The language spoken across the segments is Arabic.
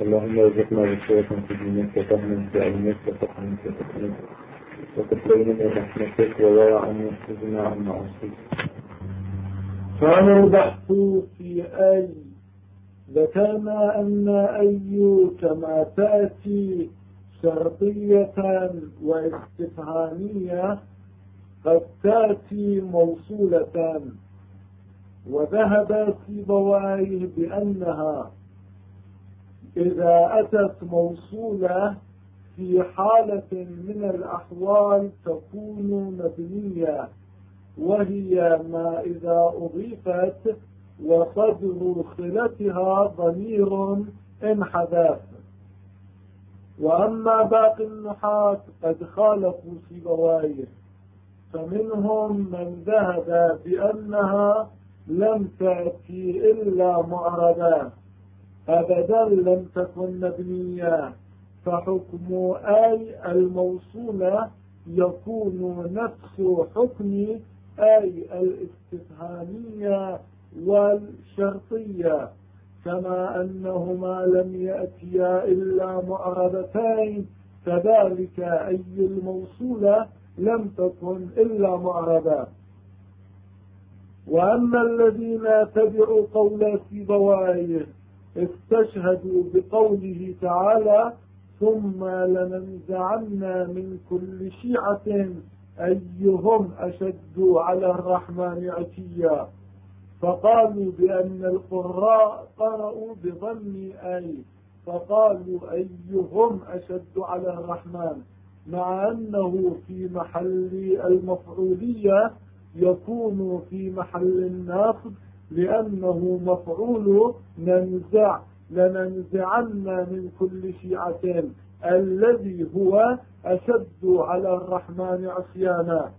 اللهم ارزقنا بصورة في دينك وفهما في علمك وفقها في حكمك وتقبلنا برحمتك وورعا واحفظنا عن معاصيك. كان البحث في أي ذكرنا أن أي كما تأتي شرطية واستفهامية قد تأتي موصولة، وذهب سيبويه بأنها إذا أتت موصولة في حالة من الأحوال تكون مبنية، وهي ما إذا أضيفت وصدر صلتها ضمير انحذف. وأما باقي النحاة قد خالفوا سيبويه، فمنهم من ذهب بأنها لم تأتي إلا معربة أبدا لم تكن مبنية، فحكم أي الموصولة يكون نفس حكم أي الاستفهامية والشرطية، كما أنهما لم يأتيا إلا معربتين، كذلك أي الموصولة لم تكن إلا معربة. وأما الذين تبعوا قول سيبويه استشهدوا بقوله تعالى ثم لننزعن من كل شيعة أيهم أشد على الرحمن عتيا، فقالوا بأن القراء قرأوا بضم أي، فقالوا أيهم أشد على الرحمن، مع أنه في محل المفعولية يكون في محل النصب، لأنه مفعول ننزع، لننزعن من كل شيعة الذي هو أشد على الرحمن عصيانا.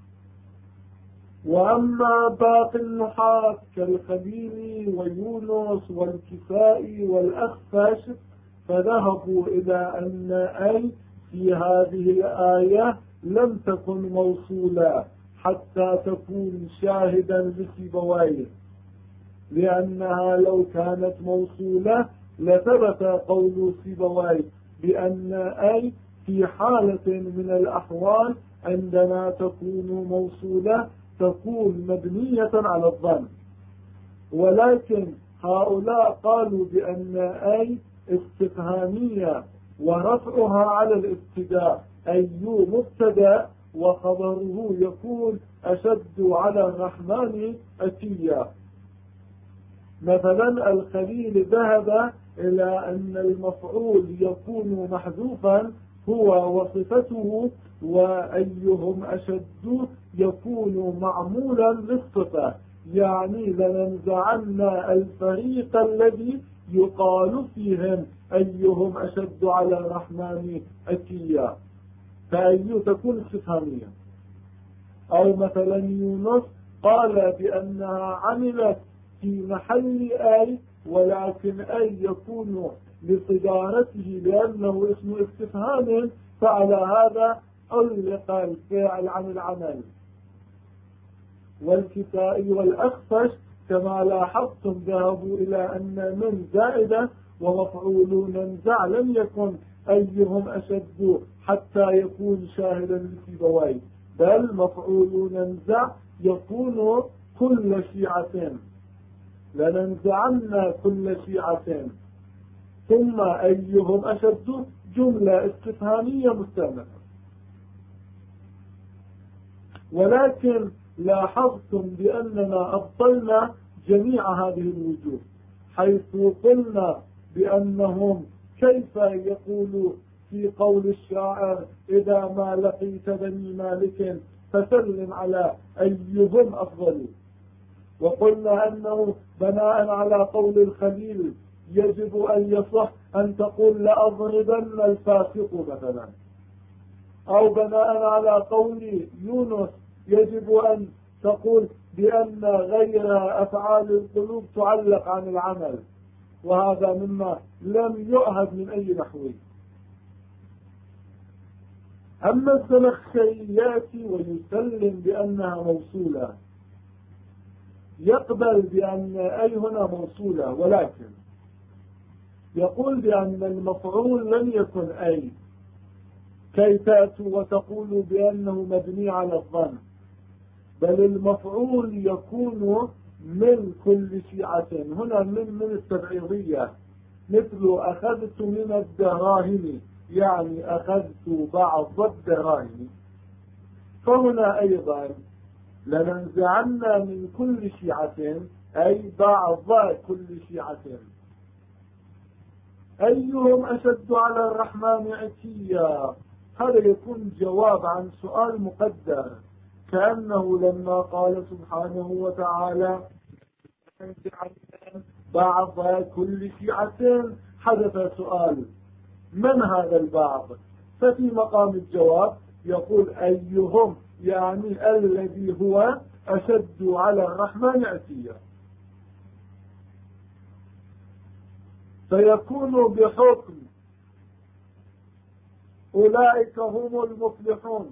وأما باقي النحاة كالخليل ويونس والكسائي والأخفش فذهبوا إلى أن أي في هذه الآية لم تكن موصولة حتى تكون شاهدا لسيبويه، لأنها لو كانت موصولة لثبت قول سيبويه بأن أي في حالة من الأحوال عندما تكون موصولة تكون مبنية على الظن. ولكن هؤلاء قالوا بأن أي استفهامية ورفعها على الابتداء، أي مبتدأ وخبره يكون أشد على الرحمن أتيا. مثلا الخليل ذهب إلى أن المفعول يكون محذوفا هو وصفته، وأيهم أشد يكون معمولا للصفة، يعني لننزعن الفريق الذي يقال فيهم أيهم أشد على الرحمن أتيا، فأي تكون استفهامية. أو مثلا يونس قال بأنها عملت في محل أي، ولكن أي يكون لصدارته لأنه اسم استفهام، فعلى هذا علق الفعل عن العمل. والكسائي والأخفش كما لاحظتم ذهبوا إلى أن من زائدة ومفعول ننزع لم يكن أيهم أشد حتى يكون شاهدا لسيبويه، بل مفعول ننزع يكون كل شيعة، لننزعن كل شيعة، ثم أيهم أشد جملة استفهامية مستأنفة. ولكن لاحظتم بأننا أبطلنا جميع هذه الوجوه، حيث قلنا بأنهم كيف يقول في قول الشاعر إذا ما لقيت بني مالك فسلم على أيهم أفضل، وقلنا أنه بناء على قول الخليل يجب أن يصح أن تقول لأضربن الفاسق مثلا، أو بناء على قول يونس يجب أن تقول بأن غير أفعال القلوب تعلق عن العمل، وهذا مما لم يؤهد من أي نحو. أما الزمخشري يأتي ويسلم بأنها موصولة، يقبل بأن أي هنا موصولة، ولكن يقول بأن المفعول لم يكن أي، كي تأتوا وتقولوا بأنه مبني على الظن، بل المفعول يكون من كل شيعة. هنا من التبعيضية، مثل أخذت من الدراهم، يعني أخذت بعض الدراهم. فهنا أيضا لننزعن من كل شيعة أي بعض كل شيعة. أيهم أشد على الرحمن عتيا، هذا يكون جواب عن سؤال مقدر، كأنه لما قال سبحانه وتعالى بعض كل شيعة حدث سؤال من هذا البعض، ففي مقام الجواب يقول أيهم، يعني الذي هو أشد على الرحمن عتيا. فيكون بحكم أولئك هم المفلحون،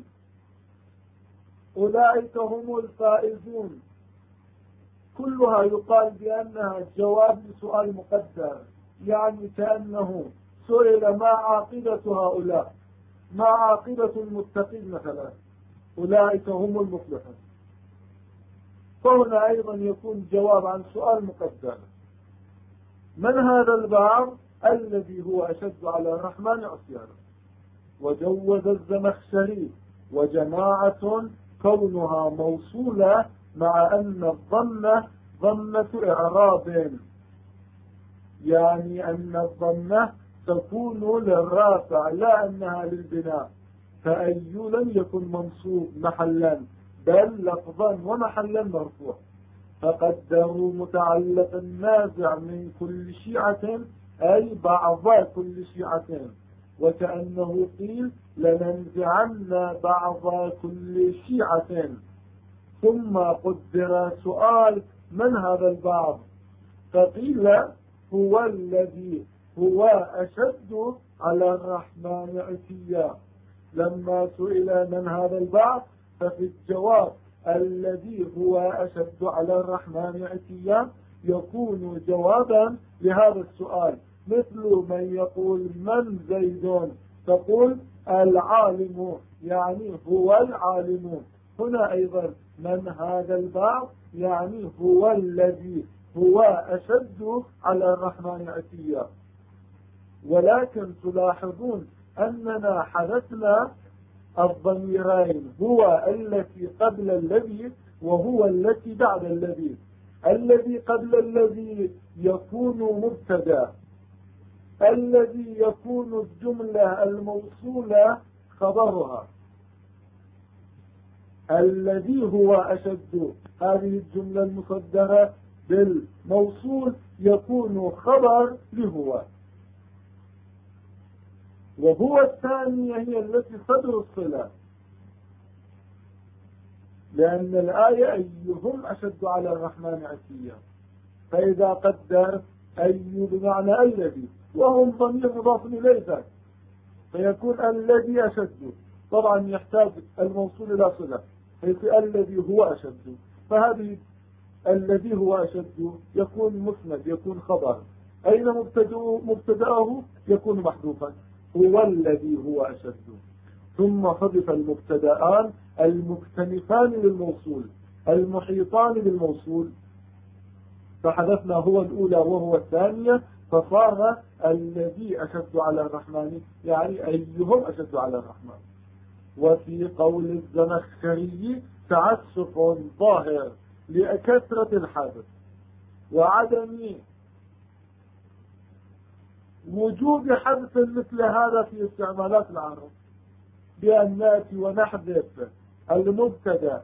أولئك هم الفائزون، كلها يقال بأنها جواب لسؤال مقدر، يعني كأنه سئل ما عاقبة هؤلاء، ما عاقبة المتقين مثلا، أولئك هم المفلحون. فهنا أيضا يكون جواب عن سؤال مقدر، من هذا البعض الذي هو أشد على الرحمن عصيانا. وجوز الزمخشري وجماعة كونها موصولة مع أن الضمة ضمة إعراب، يعني أن الضمة تكون للرافع لا أنها للبناء، فأي لم يكن منصوب محلا بل لفظا ومحلا مرفوع، فقدروا متعلق النازع من كل شيعة أي بعض كل شيعة، وكأنه قيل لننزعن بعض كل شيعة. ثم قدر سؤال من هذا البعض، فقيل هو الذي هو أشد على الرحمن عتيا. لما سئل من هذا البعض ففي الجواب الذي هو أشد على الرحمن عتيا يكون جوابا لهذا السؤال، مثل من يقول من زيد تقول العالم، يعني هو العالم. هنا أيضا من هذا البعض يعني هو الذي هو أشد على الرحمن عتيا. ولكن تلاحظون أننا حدثنا الضميرين، هو التي قبل الذي وهو التي بعد الذي. الذي قبل الذي يكون مبتدا، الذي يكون الجملة الموصولة خبرها، الذي هو أشد هذه الجملة المصدرة بالموصول يكون خبر لهو. وهو الثانية هي التي صدر الصلة، لأن الآية أيهم أشد على الرحمن عتيا، فإذا قدر أي بمعنى الذي وهم ضمير مضاف إليه فيكون الذي أشد، طبعا يحتاج الموصول إلى صلة فيكون الذي هو أشد، فهذه الذي هو أشد يكون مسند يكون خبر، أين مبتدأه يكون محذوفا، هو الذي هو أشد. ثم حذف المبتدآن المكتنفان للموصول المحيطان بالموصول، فحذفنا هو الأولى وهو الثانية، فصار الذي أشد على الرحمن يعني أيهم أشد على الرحمن. وفي قول الزمخشري تعسف ظاهر لكثرة الحذف وعدم وجود حذف مثل هذا في استعمالات العرب، بأن نأتي ونحذف المبتدا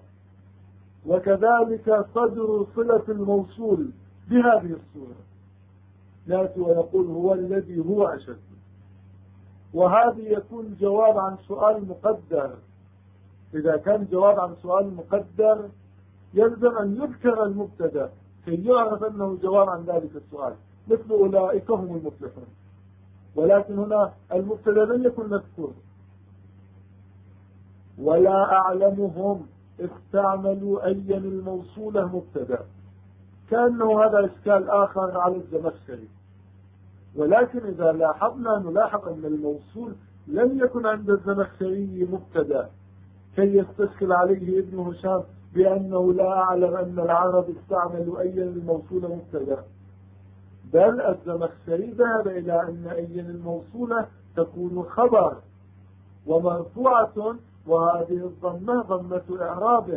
وكذلك صدر صلة الموصول بهذه الصورة، نأتي ونقول هو الذي هو أشد. وهذا يكون جواب عن سؤال مقدر. إذا كان جواب عن سؤال مقدر يلزم أن يذكر المبتدا كي يعرف أنه جواب عن ذلك السؤال، مثل أولئك هم المفلحون، ولكن هنا المبتدا لم يكن مذكور. ولا أعلمهم استعملوا أيا الموصولة مبتدا، كأنه هذا إشكال آخر على الزمخشري، ولكن إذا لاحظنا نلاحظ أن الموصول لم يكن عند الزمخشري مبتدا كي يستشكل عليه ابن هشام بأنه لا أعلم أن العرب استعملوا أيا الموصول مبتدا، بل الزمخشري ذهب إلى أن أيا الموصولة تكون خبر ومرفوعة، وهذه الضمة ضمة إعراب،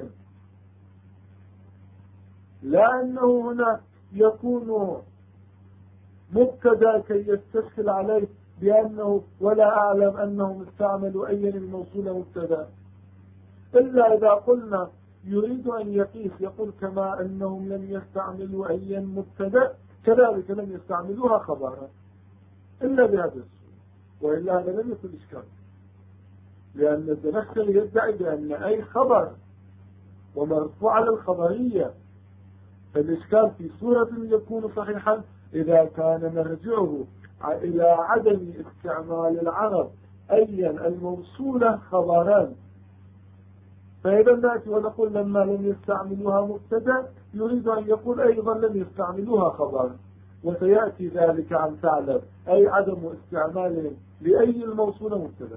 لا أنه هنا يكون مبتدا كي يستشكل عليه بأنه ولا أعلم أنهم استعملوا أيا الموصول مبتدا، إلا إذا قلنا يريد أن يقيس يقول كما أنهم لم يستعملوا أيا مبتدا كذلك لم يستعملوها خبرا إلا بهذا الصورة، وإلا هذا لم يكن إشكال، لأن الزمخشري يدعي بأن أي خبر ومرفوع على الخبرية، فالإشكال في صورة يكون صحيحا إذا كان مرجعه إلى عدم استعمال العرب أيا الموصولة خبرا، فإذا نأتي ونقول لما لم يستعملوها مبتدا يريد أن يقول أيضا لم يستعملوها خبرا، وسيأتي ذلك عن ثعلب أي عدم استعمالهم لأي الموصولة مبتدا.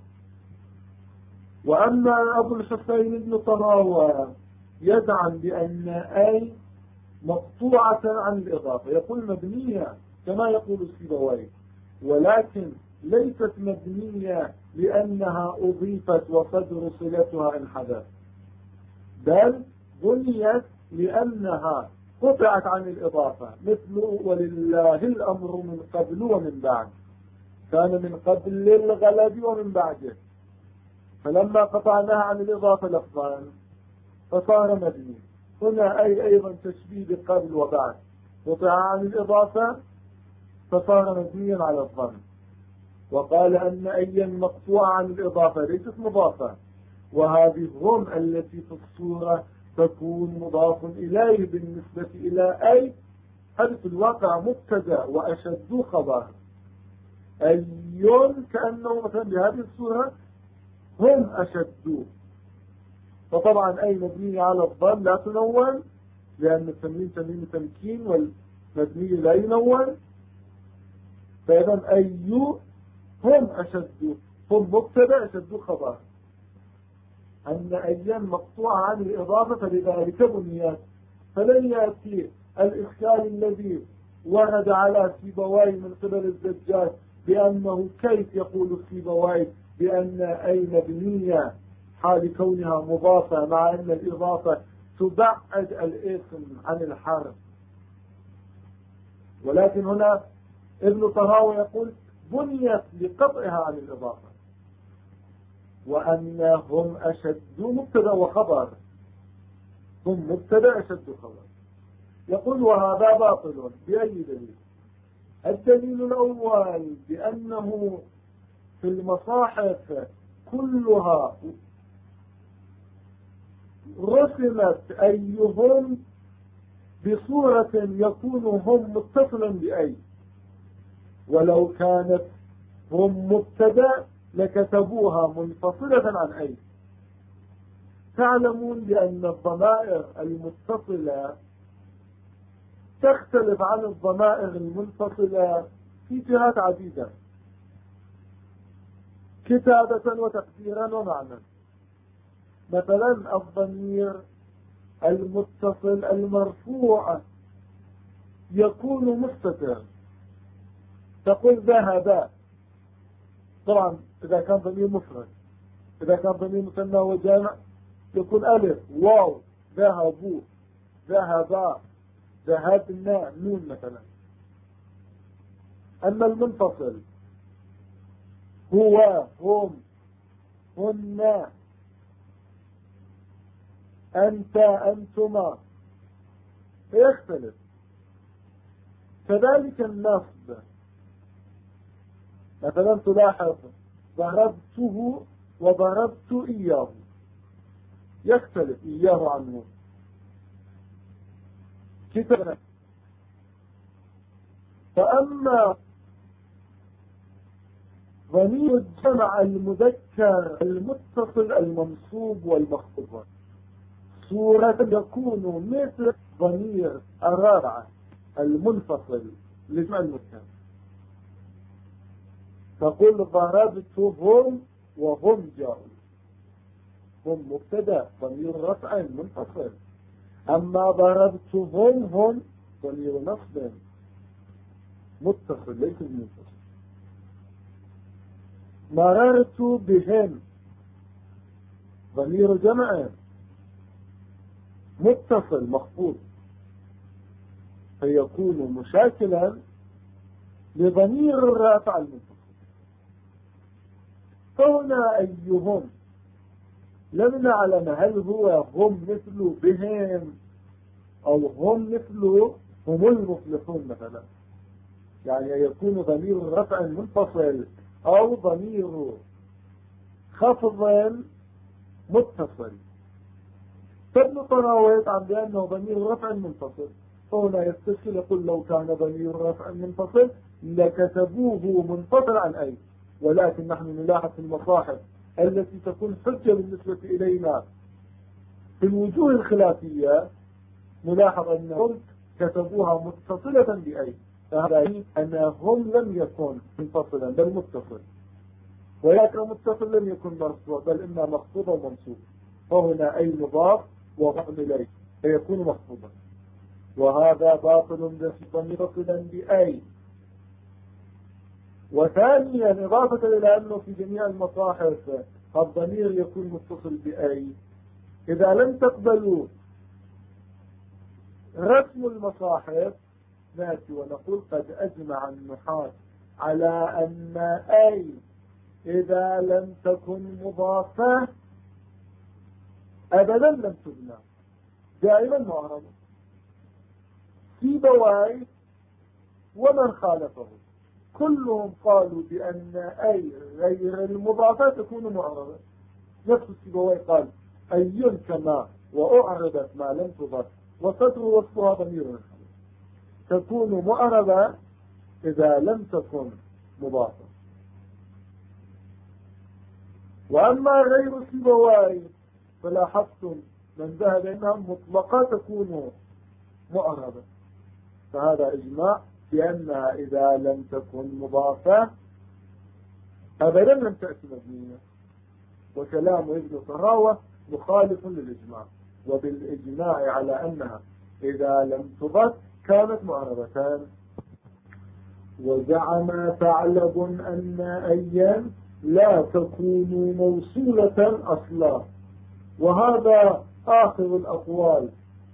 وأما أبو الحسين بن طراوة يدعم بأن أي مقطوعة عن الإضافة، يقول مبنية كما يقول السيبويه، ولكن ليست مبنية لأنها أضيفت وصدر صلتها انحدث، بل بنيت لأنها قطعت عن الإضافة، مثل ولله الأمر من قبل ومن بعد، كان من قبل الغلب ومن بعده، فلما قطعناها عن الإضافة لفظا فصار مبني. هنا أي أيضا تشبيه بقبل وبعد، قطع عن الإضافة فصار مبنيا على الظن، وقال أن أيا مقطوعة عن الإضافة ليست مضافة، وهذه هم التي في الصورة تكون مضاف إليه بالنسبة إلى أي، هذا في الواقع مبتدا وأشد خبر، أي كأنه مثلا بهذه الصورة هم أشد، فطبعا أي مبنية على الظن لا تنون لأن التنوين تنوين تمكين والمبني لا ينون، فإذا أي هم أشد، هم مبتدا أشد خبر، أن أيام مقطوعة عن الإضافة فلذلك بنيات، فلن يأتي الإشكال الذي ورد على سيبويه من قبل الزجاج بأنه كيف يقول سيبويه بأن أي مبنية حال كونها مضافة مع أن الإضافة تبعد الاسم عن الحرف، ولكن هنا ابن طراوة يقول بنيت لقطعها عن الإضافة، وأنهم أشد مبتدا وخبر، هم مبتدا أشد خبر. يقول وهذا باطل بأي دليل؟ الدليل الأول بأنه في المصاحف كلها رسمت أيهم بصورة يكون هم متصلا بأي، ولو كانت هم مبتدا لكتبوها منفصلة عن أي. تعلمون بأن الضمائر المتصلة تختلف عن الضمائر المنفصلة في جهات عديدة، كتابة وتقديرا ومعنى. مثلا الضمير المتصل المرفوع يكون مستتر، تقول ذهب، طبعا إذا كان ضمير مفرد، إذا كان ضمير مثنى وجامع يكون ألف واو، ذهبوا ذهبا ذهبنا نون مثلا. أما المنفصل هو هم هن أنت أنتما يختلف. كذلك النصب، مثلا تلاحظ ضربته وضربت إياه، يختلف إياه عنه. كتابنا. فأما ضمير الجمع المذكر المتصل المنصوب والمخفوض صورة يكون مثل ضمير الرابعة المنفصل لجمع المذكر، تقول ضربتهم وهم جاءوا، هم مبتدا ضمير رفع منفصل، أما ضربتهم هم ضمير نصب متصل ليس منفصل. مررت بهم ضمير جمع متصل مخفوض، فيكون مشاكلا لضمير الرافع المنفصل. فهنا أيهم لم نعلم هل هو هم مثل بهم أو هم مثل هم المفلحون مثلا، يعني يكون ضمير الرفع منفصل أو ضمير خفض متصل. فابن طراويت عن بأنه ضمير رفع منفصل، فهنا يستشكل يقول لو كان ضمير رفع منفصل لكتبوه منفصل عن أي، ولكن نحن نلاحظ في المصاحف التي تكون حجة بالنسبة إلينا في الوجوه الخلافية نلاحظ أنهم كتبوها متصلة بأي، فهذا يعني أنهم لم يكن منفصلا بل متصل، ولكن متصل لم يكن مرفوع بل إما مخفوض ومنصوب، فهنا أي مضاف وضم إليه فيكون مخفوضا، وهذا باطل متصلا بأي. وثانيا إضافة إلى أنه في جميع المصاحف الضمير يكون متصل بأي، إذا لم تقبلوا رسم المصاحف ناتي ونقول قد أجمع النحاة على أن أي إذا لم تكن مضافة أبدا لم تبنى، دائما معرضة. سيبويه ومن خالفه كلهم قالوا بأن أي غير المضافة تكون معرضة. نفس سيبويه قال أي كما وأعرضت ما لم تضف وصدر وصفها ضمير الخلق تكون معرضة إذا لم تكن مضافة. وأما غير سيبويه فلاحظتم من ذهب إنها مطلقة تكون معرضة، فهذا إجماع بأنها إذا لم تكن مضافة أبدا لم تأتي مبنية، وكلام ابن طراوة مخالف للإجماع، وبالإجماع على أنها إذا لم تضف كانت معرضتان. وزعم ثعلب أن أيا لا تكون موصولة أصلا، وهذا آخر الأقوال.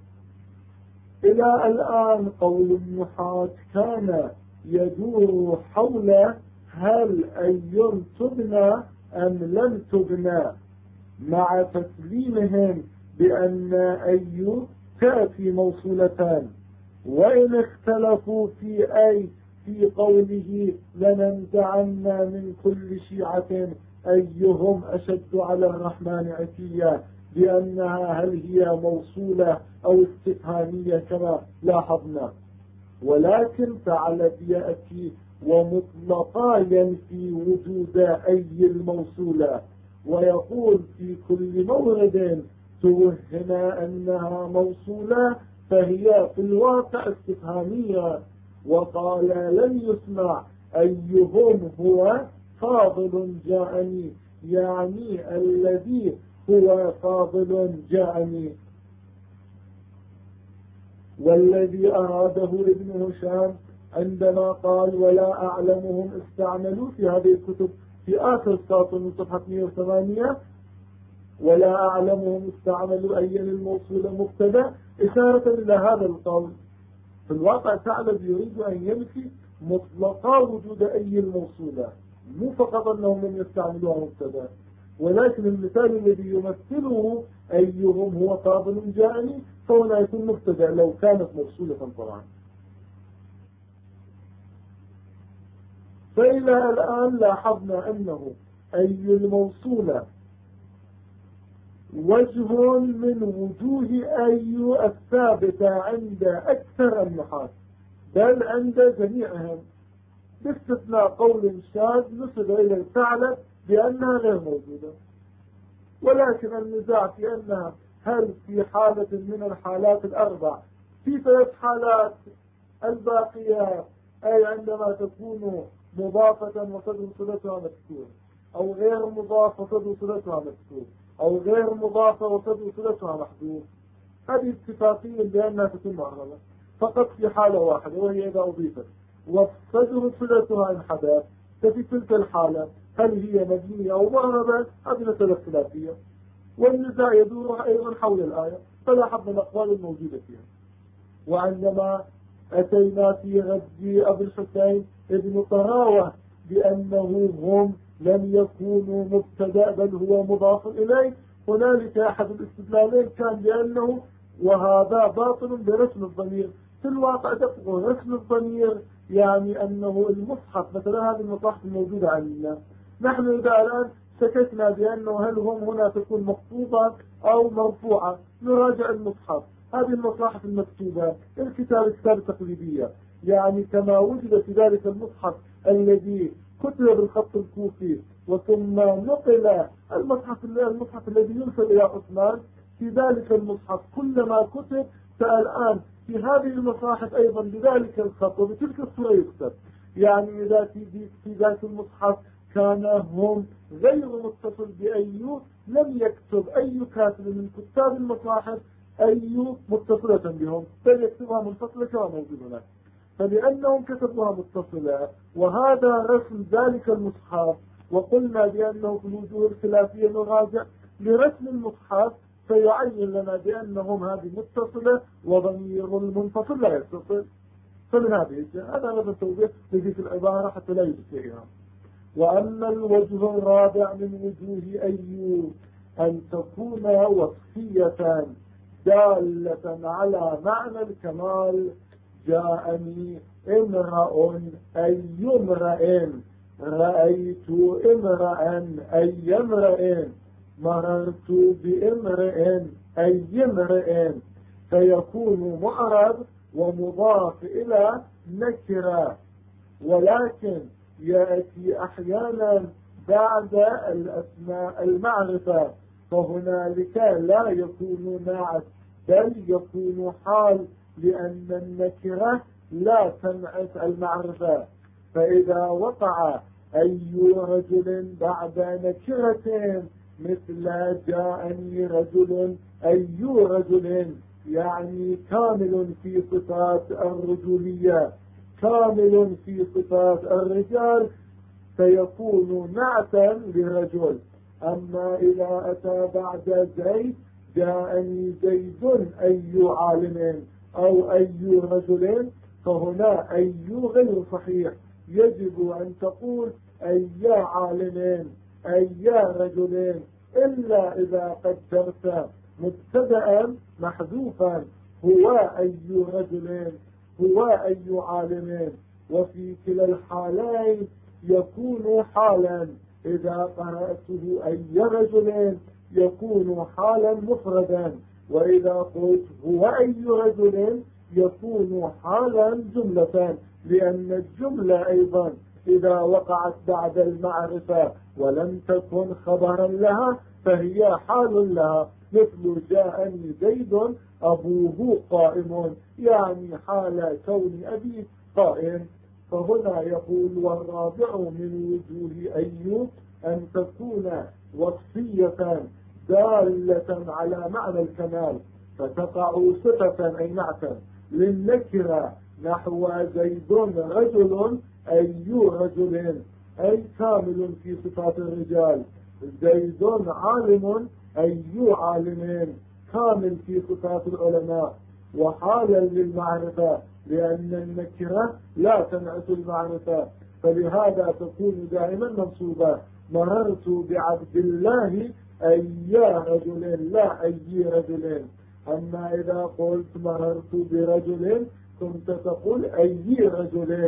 إلى الآن قول النحاة كان يدور حول هل أي تبنى أم لم تبنى، مع تسليمهم بأن أي تأتي موصولتان، وإن اختلفوا في أي في قوله لننزعن من كل شيعة أيهم أشد على الرحمن عتيا، بأنها هل هي موصولة أو استفهامية كما لاحظنا. ولكن ثعلب يأتي ومطلقا ينفي وجود أي الموصولة، ويقول في كل مورد توهم أنها موصولة فهي في الواقع استفهامية، وقال لن يسمع أيهم هو فاضل جاءني، يعني الذي هو فاضل جاءني. والذي أراده ابن هشام عندما قال ولا أعلمهم استعملوا في هذه الكتب في آخر سطر من صفحة 108 ولا أعلمهم استعملوا أي الموصول مبتدا، إشارة إلى هذا القول. في الواقع ثعلب يريد أن ينفي مطلقا وجود أي الموصولة، مو فقط أنهم لم يستعملوها مبتدا، ولكن المثال الذي يمثله أيهم هو فاضل جاءني فهنا يكون مبتدا لو كانت موصولة طبعا. فإلى الآن لاحظنا أنه أي الموصولة وجه من وجوه أي الثابتة عند أكثر النحاة بل عند جميعهم، باستثناء قول شاذ نسب إلى الثعلب بأنها غير موجودة. ولكن النزاع في أنها هل في حالة من الحالات الأربع في 3 حالات الباقية، أي عندما تكون مضافة وصدر صلتها مكسور، أو غير مضافة وصدر صلتها مكسور، أو غير مضافة وصدر صلتها محذوف. هذه اتفاقية بأنها تكون معربة فقط في حالة واحدة، وهي إذا أضيفت وصدر صلتها انحدث. ففي تلك الحالة هل هي مبنية أو معربة؟ هذه مسألة خلافية، والنزاع يدور أيضا حول الآية، فلا حد من الأقوال الموجودة فيها. وعندما أتينا في رد أبي الحسين ابن طراوة بأنه هم لم يكونوا مبتدأ بل هو مضاف إليه، هنالك أحد الاستدلالين كان بأنه وهذا باطل برسم الضمير. في الواقع تقول رسم الضمير يعني أنه المصحف، مثلا هذه المصاحف الموجودة عندنا، نحن إذا الآن شككنا بأنه هل هم هنا تكون مخطوطة أو مرفوعة، نراجع المصحف. هذه المصاحف المكتوبة الكتاب التقليدية، يعني كما وجد في ذلك المصحف الذي كتب بالخط الكوفي وثم نقل المصحف الذي ينسب إلى عثمان، في ذلك المصحف كلما كتب فالآن في هذه المصاحف أيضا بذلك الخط وبتلك الصورة يكتب. يعني إذا في ذلك المصحف كان هم غير متصل بأيوب، لم يكتب أي كاتب من كتاب المصاحف أيوب متصلة بهم، بل يكتبها منفصلة كما موجود هناك. فلأنهم كتبوها متصلة وهذا رسم ذلك المصحف، وقلنا بأنه في الوجوه الخلافية نراجع لرسم المصحف، فيعين لنا بأنهم هذه متصلة وضمير المنفصل لا يتصل. فمن هذه هذا التوضيح في العبارة حتى لا يبقيها. وأما الوجه الرابع من وجوه أيوب أن تكون وصفية دالة على معنى الكمال. جاءني امرأ أي امرأ، رأيت امرأ أي امرأ، مررت بامرئ أي امرئ، فيكون معرب ومضاف إلى نكرة، ولكن يأتي أحيانا بعد الأسماء المعرفة، فهنالك لا يكون نعت بل يكون حال، لأن النكرة لا تنعت المعرفة. فإذا وقع أي رجل بعد نكرة مثل جاءني رجل أي رجل، يعني كامل في صفات الرجولية، كامل في صفات الرجال، فيكون نعتا لرجل. أما إذا أتى بعد زيد جاءني زيد أي عالم أو أي رجل، فهنا أي غير صحيح، يجب أن تقول أي عالم أي رجل، إلا إذا قدرت مبتدأ محذوفا هو أي رجل هو أي عالم. وفي كلا الحالين يكون حالا، إذا قرأته أي رجل يكون حالا مفردا، وإذا قلت هو أي رجل يكون حالا جملة، لأن الجملة أيضا إذا وقعت بعد المعرفة ولم تكن خبرا لها فهي حال لها، مثل جاءني زيد أبوه قائم، يعني حال كون أبي قائم. فهنا يقول والرابع من وجوه أيوب أن تكون وصفية دالة على معنى الكمال، فتقع صفة أي نعتا للنكرة، نحو زيد رجل أي رجل، أي كامل في صفات الرجال، زيد عالم أي عالم، كامل في صفات العلماء. وحالا للمعرفة، لأن النكرة لا تنعت المعرفة، فلهذا تكون دائما منصوبة. مررت بعبد الله أي رجل لا أي رجل. أما إذا قلت مررت برجل كنت تقول أي رجل.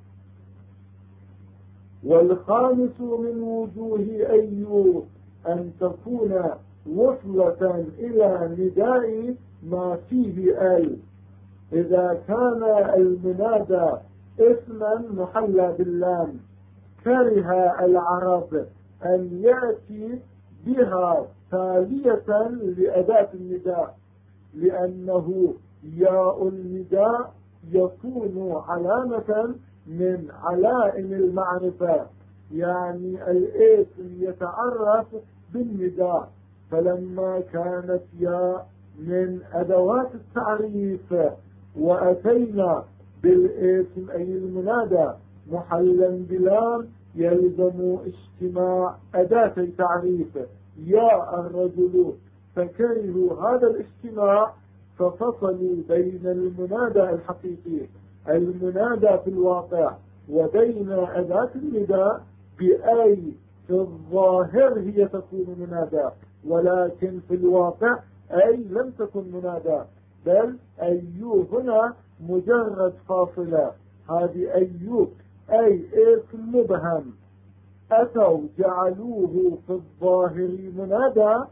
والخامس من وجوه أيوب أن تكون وصلة إلى نداء ما فيه ال، إذا كان المنادى اسما محلى باللام كره العرب أن يأتي بها تالية لأداة النداء، لأنه ياء النداء يكون علامة من علائم المعرفة، يعني الاسم يتعرف بالنداء، فلما كانت يا من أدوات التعريف وأتينا بالاسم أي المنادى محلا بلام، يلزم اجتماع أداة تعريف يا الرجل، فكرهوا هذا الاجتماع ففصلوا بين المنادى الحقيقي المنادى في الواقع وبين أداة النداء بأي في الظاهر هي تكون منادى، ولكن في الواقع أي لم تكن منادى، بل أيوب هنا مجرد فاصلة. هذه أيوب أي اسم مبهم أتوا جعلوه في الظاهر منادى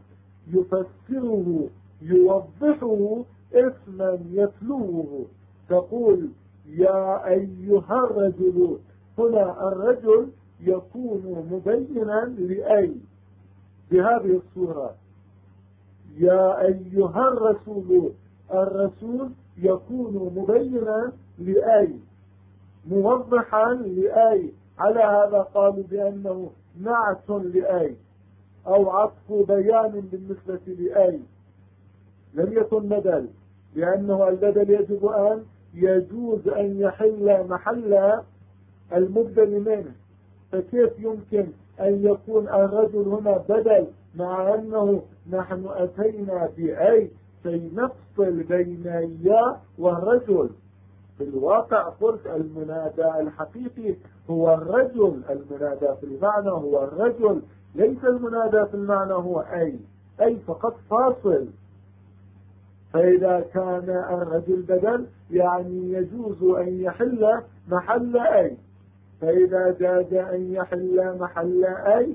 يفسره يوضحه اسما يتلوه. تقول يا أيها الرجل، هنا الرجل يكون مبينا لأي بهذه الصورة. يا أيها الرسول، الرسول يكون مبينا لأي موضحا لأي، على هذا قالوا بأنه نعت لأي أو عطف بيان بالنسبة لأي، لم يكن بدل، لأنه البدل يجب أن يجوز أن يحل محل المبدل منه، فكيف يمكن أن يكون الرجل هنا بدل مع أنه نحن أتينا بأي كي نفصل بين يا والرجل؟ في الواقع قلت المنادى الحقيقي هو الرجل، المنادى في المعنى هو الرجل، ليس المنادى في المعنى هو أي فقط فاصل. فإذا كان الرجل بدل يعني يجوز أن يحل محل أي، فإذا جاز أن يحل محل أي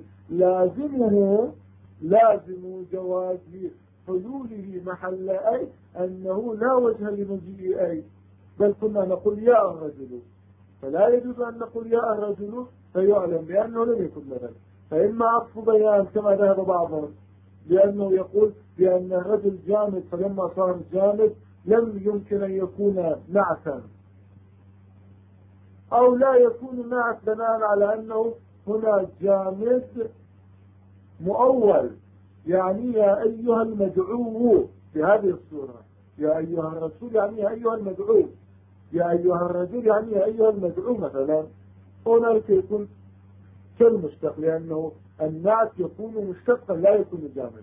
لازم جواز حلوله محل أي أنه لا وجه لمجيء أي، بل كنا نقول يا الرجل، فلا يجوز أن نقول يا الرجل فيعلم بأنه لم يكن بدل، فإما عطف بيان كما ذهب بعضهم لأنه يقول بأن الرجل جامد، فلما صار جامد لم يمكن أن يكون نعتا، أو لا يكون نعت بناء على أنه هنا جامد مؤول، يعني يا أيها المدعو في هذه الصورة، يا أيها الرسول يعني يا أيها المدعو، يا أيها الرجل يعني يا أيها المدعو مثلا، هناك يكون كالمشتق، لأنه النعت يكون مشتقا لا يكون جامد.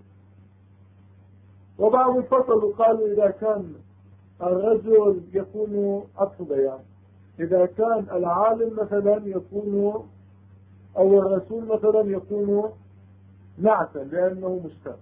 وبعض الفصل قالوا إذا كان الرجل يكون عطف بيان، إذا كان العالم مثلا يكون أو الرسول مثلا يكون نعتا لأنه مشتق.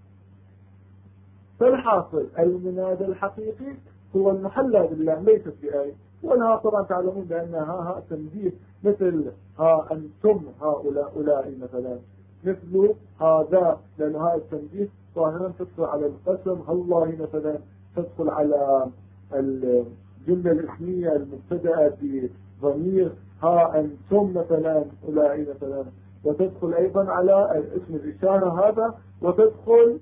فالحاصل المنادى الحقيقي هو المحلى بالله ليست بآية، وأنها طبعا تعلمون بأنها تنبيه، مثل ها أنتم هؤلاء أولئك مثلا، مثل هذا لأن هذا التنبيه ظاهرا تدخل على القسم، الله مثلا تدخل على الجملة الاسمية المبتدأة بضمير ها أنتم مثلا أولئك مثلا، وتدخل أيضا على اسم الإشارة هذا، وتدخل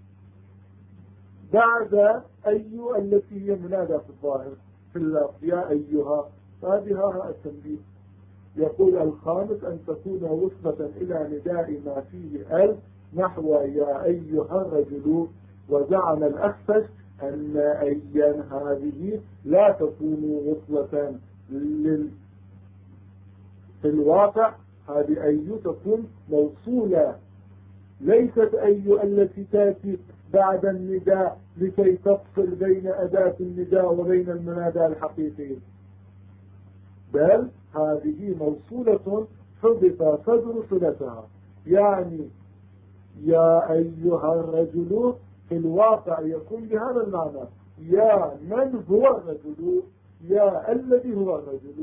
بعد أي التي هي منادى في الظاهر في اللفظ يا أيها، هذه التنبيه. يقول الخامس أن تكون وصلة إلى نداء ما فيه ال نحو يا أيها الرجل، وزعم الأخفش أن أيا هذه لا تكون وصلة في الواقع، هذه أي تكون موصولة، ليست أي التي تأتي بعد النداء لكي تفصل بين أداة النداء وبين المنادى الحقيقي، بل هذه موصولة حدث صدر صلتها، يعني يا أيها الرجل في الواقع يكون بهذا المعنى، يا من هو الرجل، يا الذي هو الرجل.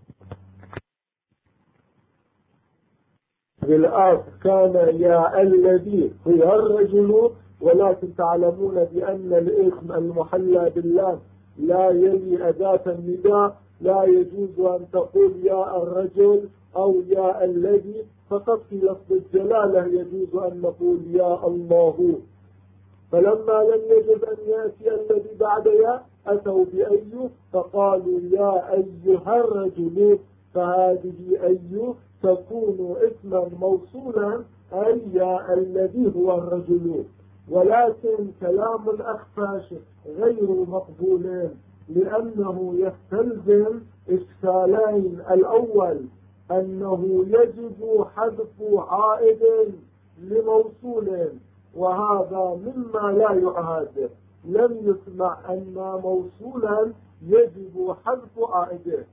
بالآخر كان يا الذي هو الرجل، ولكن تعلمون بأن الاسم المحلى بالله لا يلي أداة النداء، لا يجوز أن تقول يا الرجل أو يا الذي، فقط في لفظ الجلالة يجوز أن نقول يا الله. فلما لم يجب أن يأتي الذي بعد يا أتوا بأيه فقالوا يا أيها الرجل، فهذه أي تكون اسما موصولا أي يا الذي هو الرجل. ولكن كلام الأخفاش غير مقبول لأنه يستلزم إشكالين. الأول أنه يجب حذف عائد لموصول، وهذا مما لا يعهد. لم يسمع أن موصولا يجب حذف عائده.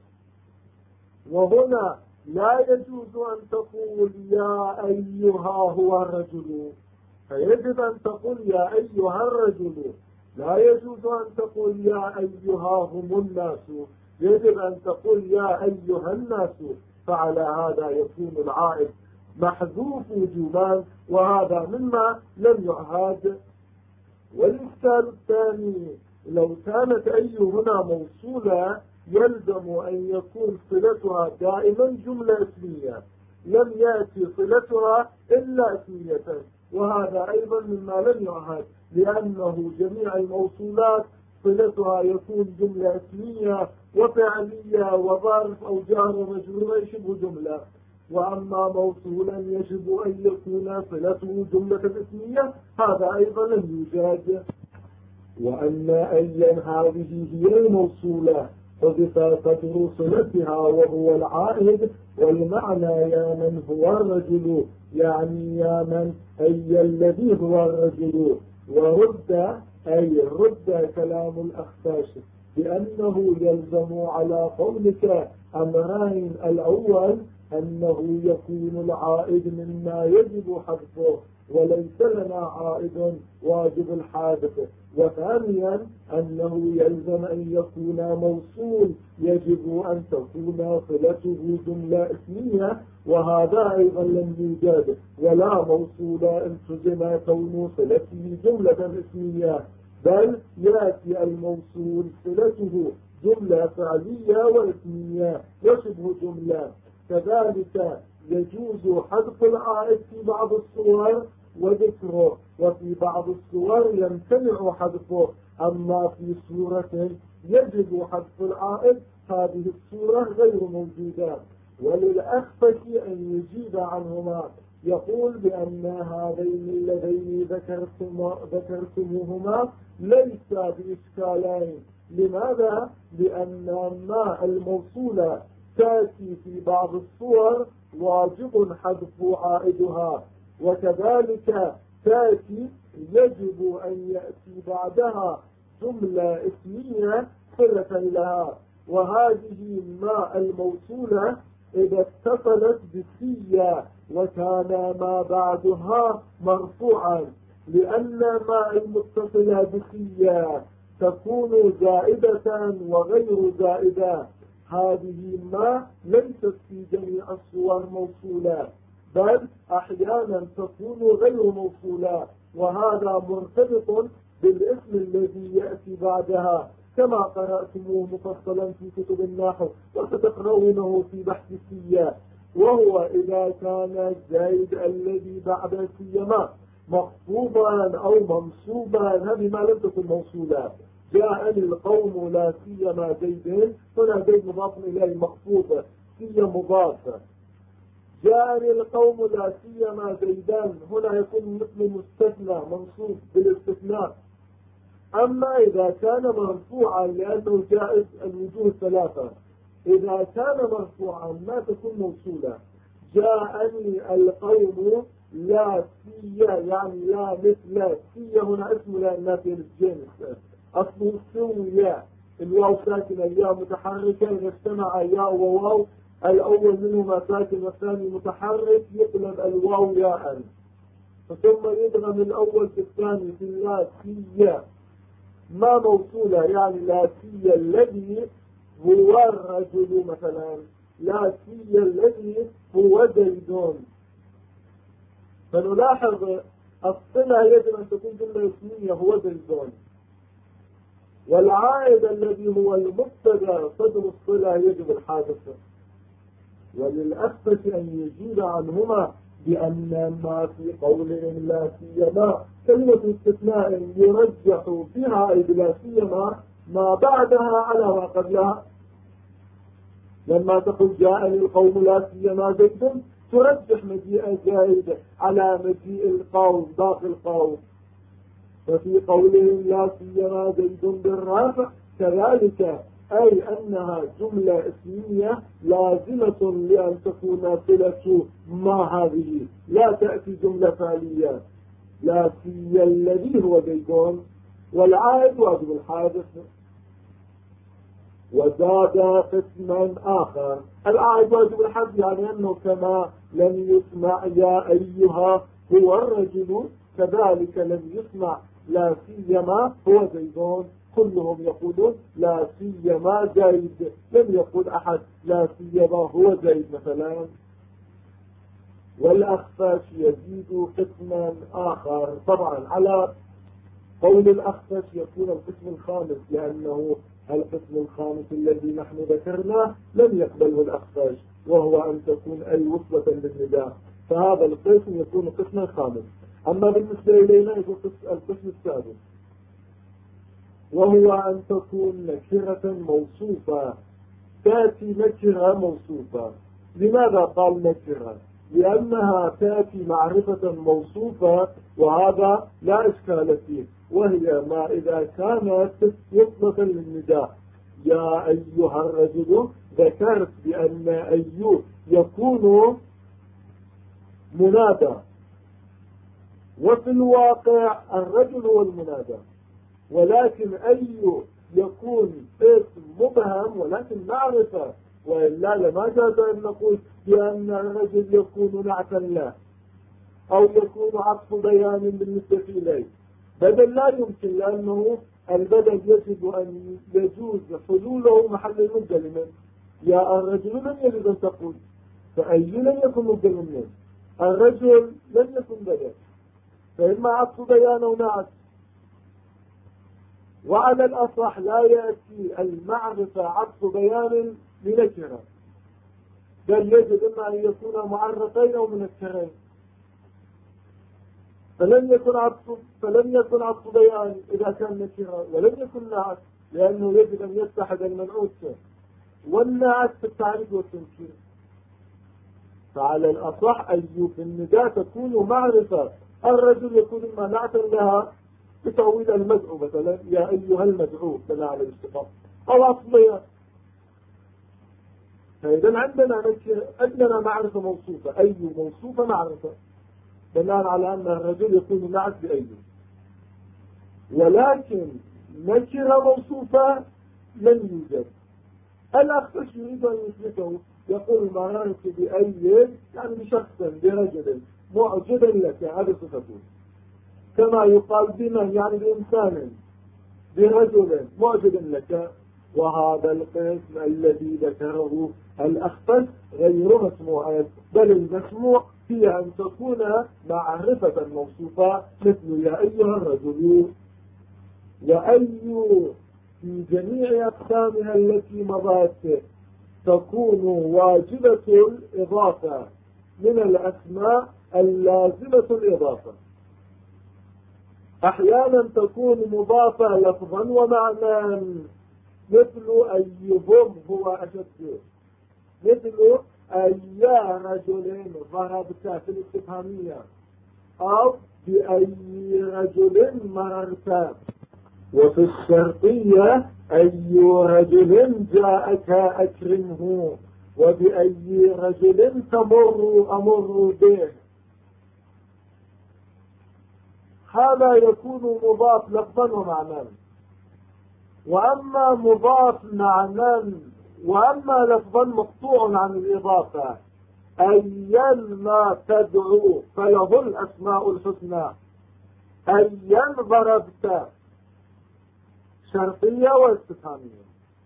وهنا لا يجوز أن تقول يا أيها هو الرجل، فيجب أن تقول يا أيها الرجل. لا يجوز أن تقول يا أيها هم الناس، يجب أن تقول يا أيها الناس. فعلى هذا يكون العائد محذوف وجوبا، وهذا مما لم يعهد. والإشكال الثاني لو كانت أي هنا موصولة يلزم أن يكون صلتها دائما جملة اسمية، لم يأتي صلتها إلا اسمية، وهذا أيضا مما لم يعهد، لأنه جميع الموصولات صلتها يكون جملة اسمية وفعلية وظرف أو جار ومجرور شبه جملة. وأما موصولا يجب أن يكون صلته جملة اسمية، هذا أيضا لم يوجد. وأن أيا هذه هي الموصولة حذف قدر صلتها وهو العائد، والمعنى يا من هو الرجل، يعني يا من أي الذي هو الرجل. ورد أي رد كلام الأخفاش بأنه يلزم على قولك أمرين. الأول أنه يكون العائد مما يجب حذفه وليس لنا عائد واجب الحادث. وثانيا أنه يلزم أن يكون موصول يجب أن تكون صلته جملة اسمية، وهذا أيضا لم يوجد. ولا موصول التزم كون صلته جملة اسمية، بل يأتي الموصول صلته جملة فعلية واسمية وشبه جملة. كذلك يجوز حذف العائد في بعض الصور وذكره، وفي بعض الصور يمتنع حذفه. أما في صورة يجب حذف العائد هذه الصورة غير موجودة. وللأخفش أن يجيب عنهما، يقول بأن هذين اللذين ذكرتموهما ليس بإشكالين. لماذا؟ لأن ما الموصولة تأتي في بعض الصور واجب حذف عائدها، وكذلك تأتي يجب أن يأتي بعدها جملة اسمية صلة لها. وهذه ما الموصولة إذا اتصلت بسية وكان ما بعدها مرفوعا، لأن ما المتصلة بسية تكون زائدة وغير زائدة. هذه ما ليست في جميع الصور موصولة، بل أحيانا تكون غير موصولة، وهذا مرتبط بالاسم الذي يأتي بعدها كما قرأتموه مفصلا في كتب النحو وستقرؤونه في بحث السياق. وهو إذا كان الزائد الذي بعد سيما مخفوضا أو منصوبا، هذه ما لم تكن موصولة. جاءني القوم لا سيما زيد، هنا زيد مضاف إليه مخفوض، سي مضاف. جاءني القوم لا سيما زيدان، هنا يكون مثل مستثنى منصوب بالاستثناء. أما إذا كان مرفوعا لأنه جائز الوجوه ثلاثة، إذا كان مرفوعا ما تكون موصولة. جاءني القوم لا سيا، يعني لا مثل سيا، هنا اسم لا نافي للجنس، أصله سويا، الواو ساكنة يا متحركة، إذا اجتمع يا وواو الأول منهما ساكن والثاني متحرك يقلب الواو ياء، ثم يدغم الأول في الثاني في لا سيا. ما موصولة يعني لا سيا الذي هو الرجل مثلا، لا سيا الذي هو زيد. فنلاحظ الصلة يجب أن تكون جملة اسمية هو زيد، والعائد الذي هو المبتدا صدر الصلة يجب الحادث. وللأخفش أن يجيب عنهما بأن ما في قولهم لا سيما كلمة استثناء يرجح فيها لا سيما ما بعدها على ما قبلها. لما تقول جاءني القوم لا سيما زيد ترجح مجيء زيد على مجيء القوم باقي القوم. ففي قولهم لا سيما زيد بالرافع كذلك أي أنها جملة اسمية لازمة لأن تكون صلة ما هذه، لا تأتي جملة فعلية. لا سي الذي هو زيد والعائد واجب الحادث. وزاد قسما آخر، العائد واجب الحذف يعني أنه كما لم يسمع يا أيها هو الرجل كذلك لم يسمع لا سيما هو زيد. كلهم يقولون لا سيما زيد، لم يقول أحد لا سيما هو زيد مثلا. والأخفش يزيد قسما آخر، طبعا على قول الأخفش يكون القسم الخامس، لأنه القسم الخامس الذي نحن ذكرناه لم يقبله الأخفش، وهو أن تكون أي وصلة للنداء، فهذا القسم يكون قسما خامس. أما بالنسبة إلينا يكون القسم السادس، وهو أن تكون نكرة موصوفة. تأتي نكرة موصوفة. لماذا قال نكرة؟ لأنها تأتي معرفة موصوفة، وهذا لا إشكال فيه، وهي ما إذا كانت وصلة للنداء. يا أيها الرجل ذكرت بأن أيوه يكون منادى، وفي الواقع الرجل هو المنادى، ولكن أي يكون اسم مبهم ولكن معرفة، وإلا لما جاز أن نقول بأن الرجل يكون نعتا له أو يكون عطف بيان بالنسبة إليه. بدل لا يمكن، لأنه البدل يجب أن يجوز حلوله محل المبدل. يا الرجل لم يجب أن تقول، فأي لم يكن مبدل منه، الرجل لم يكن بدل، فإما عطف بيان أو نعت. وعلى الأصح لا يأتي المعرفة عطف بيان لنكرة، بل يجب إما أن يكون معرفين أو منكرين. فلم يكن عطف بيان إذا كان نكرة، ولم يكن نعت، لأنه يجب أن يتحد المنعوت والنعت في التعريف والتنكير. فعلى الأصح أي في النداء تكون معرفة، الرجل يكون إما نعتا لها بتأويل المدعو، مثلا يا أيها المدعو كما على الاشتقاق، أو عطف بيان. فإذا عندنا معرفة موصوفة، أي موصوفة معرفة بناء على أن الرجل يكون نعت بأيه. ولكن نكرة موصوفة لن يوجد. الأخفش يريد أن يثبته، يقول مررت بأي يعني بشخص برجل معجبا لك، هذا صفته، كما يقال بمن يعني بإنسان برجل معجب لك. وهذا القسم الذي ذكره الأخفش غير مسموع، بل المسموع هي أن تكون معرفة موصوفة مثل يا أيها الرجل. وأي في جميع أقسامها التي مضت تكون واجبة الإضافة من الأسماء اللازمة الإضافة. أحيانا تكون مضافة لفظا ومعنى، مثل أيهم هو أشد، مثل أي رجل ضربت في الاستفهامية، أو بأي رجل مررت. وفي الشرطية أي رجل جاءك أكرمه، وبأي رجل أمر به. هذا يكون مضاف لفظا ومعنى. وأما مضاف معنى وأما لفظا مقطوع عن الإضافة، أيا ما تدعو فله الأسماء الحسنى. أيا ضربت شرطية واستفهامية.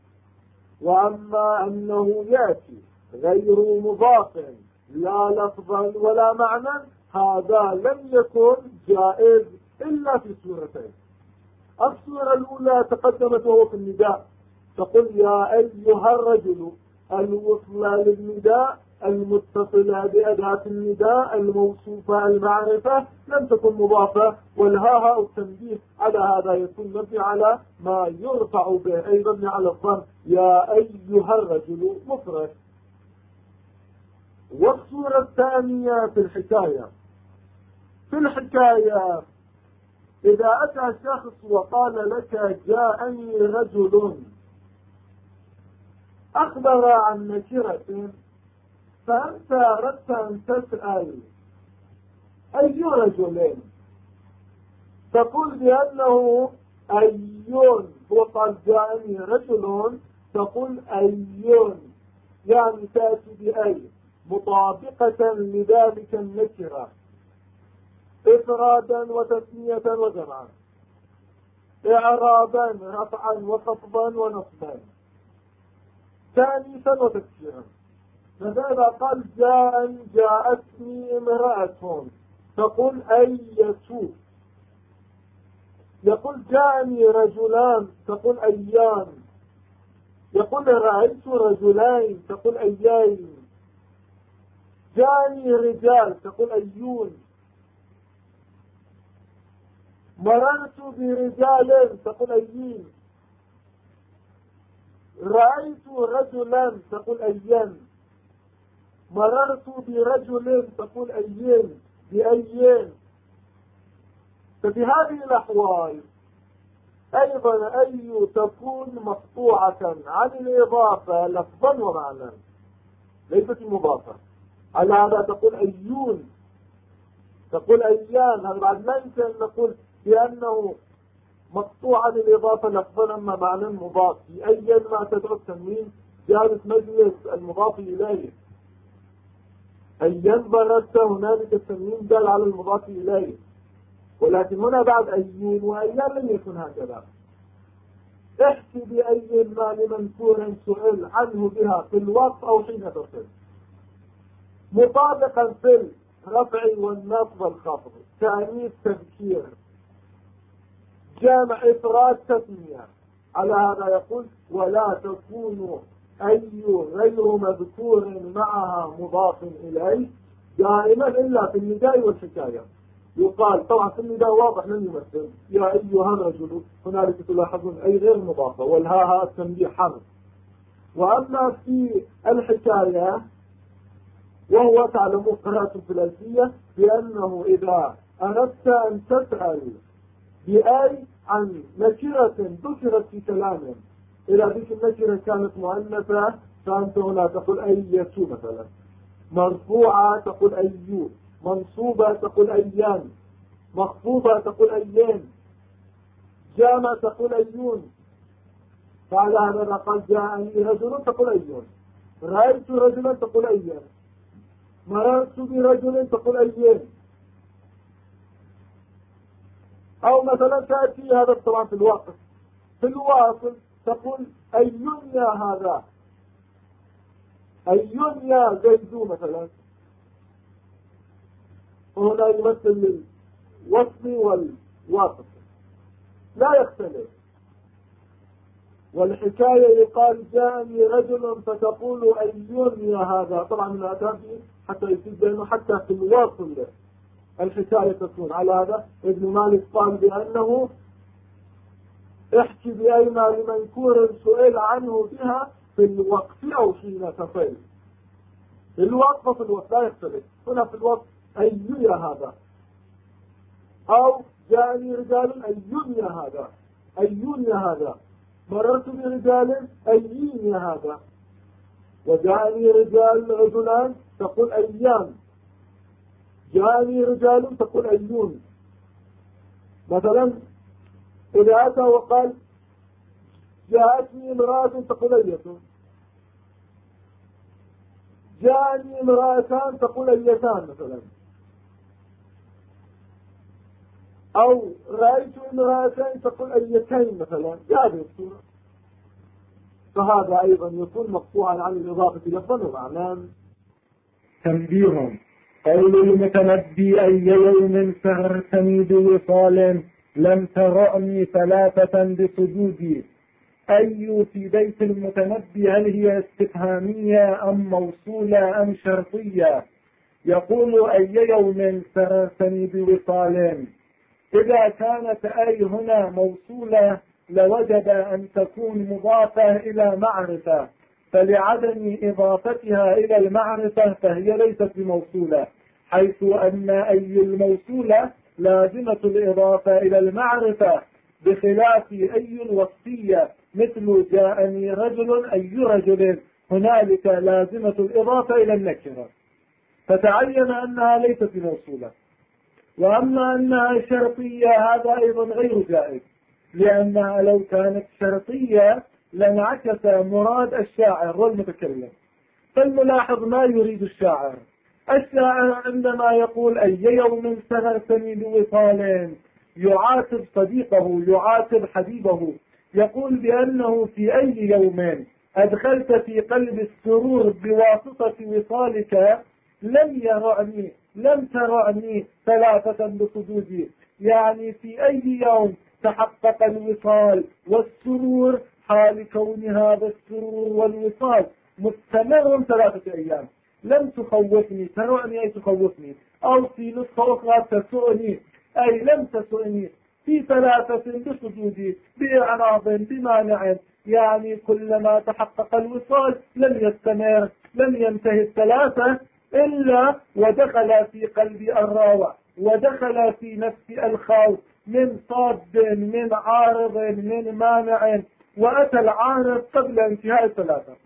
وأما أنه يأتي غير مضاف لا لفظا ولا معنى، هذا لم يكن جائز إلا في سورتين. السورة الأولى تقدمت وهو في النداء، تقول يا أيها الرجل، الوصل للنداء المتصلة بأداة النداء الموصوفة المعرفة لم تكن مضافة، والهاء التنبيه على هذا يكون مبني على ما يرفع به، أي مبني على الضم، يا أيها الرجل مفرد. والصورة الثانية في الحكاية. في الحكاية إذا أتى شخص وقال لك جاءني رجل، أخبر عن نكرة، فأنت أردت أن تسأل أي رجل، تقول بأنه أيون. هو قال جاءني رجل، تقول أيون، يعني تأتي بأي مطابقة لذلك النكرة، إفرادا وتثنية وجمعا، إعرابا رفعا وخفضا ونصبا، تانيثا وتكسيرا. فإذا قال جاءتني امرأة، تقول أية. يقول جاءني رجلان، تقول أيان. يقول رأيت رجلين، تقول أيين. جاءني رجال، تقول أيون. مررت برجال، تقول أيين. رأيت رجلا، تقول أيان. مررت برجل، تقول أيين، بأيين. ففي هذه الأحوال أيضا أي تكون مقطوعة عن الإضافة لفظا ومعنى، ليست مضافة. على هذا تقول أيون، تقول أيان. هذا بعد لا يمكن أن نقول بأنه مقطوع عن الإضافة لفظا أما معنى مضاف. في أيا ما تدعو التنوين جالس مجلس المضاف إليه. أيا ضربت، هنالك التنوين دل على المضاف إليه، ولكن هنا بعد أيون وأيان لم يكن هكذا. احكي بأي ما لمنكور سئل عنه بها في الوقت أو حين تصل، مطابقا في الرفع والنصب والخفض، تأنيث تذكير، جامع إفراد تثنية. على هذا يقول ولا تكون أي غير مذكور معها مضاف إليه دائما إلا في النداء والحكاية. يقال طبعا في النداء واضح لن يمثل يا أيها الرجل، هنالك تلاحظون أي غير مضافة، والهاء التنبيه حمد. وأما في الحكاية وهو تعلم قراءة في الألفية بأنه إذا أردت أن تسأل بأي عن نكرة ذكرت في كلامه، إذا ذيك النكرة كانت مؤنثة فأنت هنا تقول أية مثلا، مرفوعة تقول أيو، منصوبة تقول أيان، مخفوضة تقول أيين، جامع تقول أيون. فعلى هذا قال جاءني رجل تقول أيون، رأيت رجلا تقول أيان، مررت برجل تقول أيين. أو مثلا تأتي هذا طبعا في الواقف، في الواصل تقول أيون يا هذا، أيون يا زيد مثلا. هنا يمثل الوصل والواقف لا يختلف. والحكاية يقال جاءني رجل فتقول أيون يا هذا، طبعا من أتابه حتى يفيد بأنه حتى في الواصل الحكاية تكون. على هذا ابن مالك قال بأنه احكي بأي ما لمنكور سئل عنه بها في الوقت أو حين تصل. في الوقت وفي الوقت لا يختلف. هنا في الوقت أيون يا هذا، أو جاءني رجال أيون يا هذا، أيون يا هذا. مررت برجال أيين يا هذا. وجاءني رجلان تقول أيام، جاءني رجال تقول أيون. مثلا إذا أتى وقال جاءتني امرأة تقول أية، جاءني امرأتان تقول أيتان مثلا، أو رأيت امرأتين تقول أيتين مثلا. هذه الصورة. فهذا أيضا يكون مقطوعا عن الإضافة لفظا ومعنى. تنبيه: قول المتنبي أي يوم سهرتني بوصال لم ترأني ثلاثة بسجودي، أي في بيت المتنبي هل هي استفهامية أم موصولة أم شرطية؟ يقول أي يوم سررتني بوصال. إذا كانت أي هنا موصولة لوجب أن تكون مضافة إلى معرفة، فلعدم إضافتها إلى المعرفة فهي ليست بموصولة، حيث أن أي الموصولة لازمة الإضافة إلى المعرفة، بخلاف أي الوصفية مثل جاءني رجل أي رجل، هنالك لازمة الإضافة إلى النكرة، فتعين أنها ليست بموصولة. وأما أنها شرطية هذا أيضا غير جائز، لأنها لو كانت شرطية لانعكس مراد الشاعر والمتكلم. فالملاحظ ما يريد الشاعر عندما يقول أي يوم سررتني بوصال يعاتب صديقه، يعاتب حبيبه، يقول بأنه في أي يوم أدخلت في قلب السرور بواسطة وصالك لم ترعني ثلاثة بصدودي، يعني في أي يوم تحقق الوصال والسرور، حال كون هذا السرور والوصال مستمر 3 أيام. لم تخوفني، ترعني أي تخوفني، أو في نسخة أخرى تسؤني أي لم تسؤني، في 3 بصدودي، بإعراض بمانع، يعني كلما تحقق الوصال لم يستمر، لم ينتهي 3 إلا ودخل في قلبي الراوع، ودخل في نفسي الخوف من صاد، من عارض، من مانع، وأتى العارض قبل انتهاء 3.